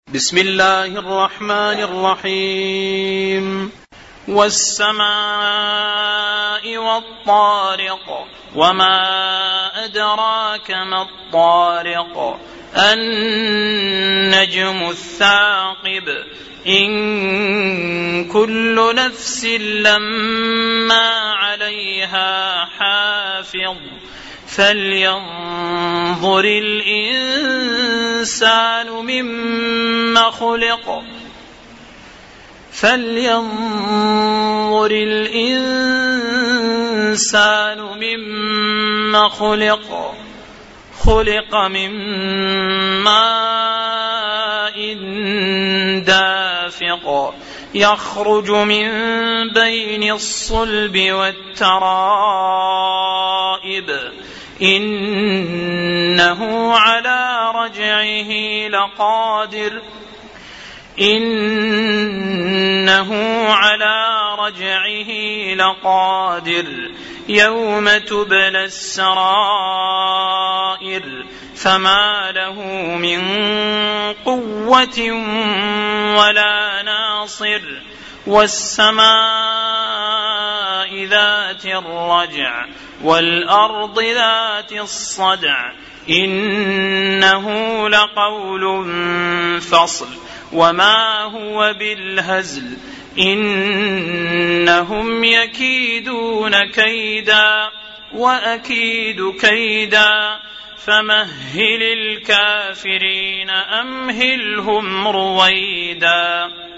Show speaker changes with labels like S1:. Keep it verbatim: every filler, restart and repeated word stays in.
S1: بسم الله الرحمن الرحيم والسماء والطارق وما أدراك ما الطارق النجم الثاقب إن كل نفس لما عليها حافظ فلينظر الإنسان مما خلق فلينظر الإنسان مما خلق خلق من ماء دافق يخرج من بين الصلب والترائب إنه على رجعه لقادر إنه على رجعه لقادر يوم تبلى السرائر فما له من قوة ولا ناصر والسماء ذات الرجع والأرض ذات الصدع إنه لقول فصل وما هو بالهزل إنهم يكيدون كيدا وأكيد كيدا فمهل الكافرين أمهلهم رويدا.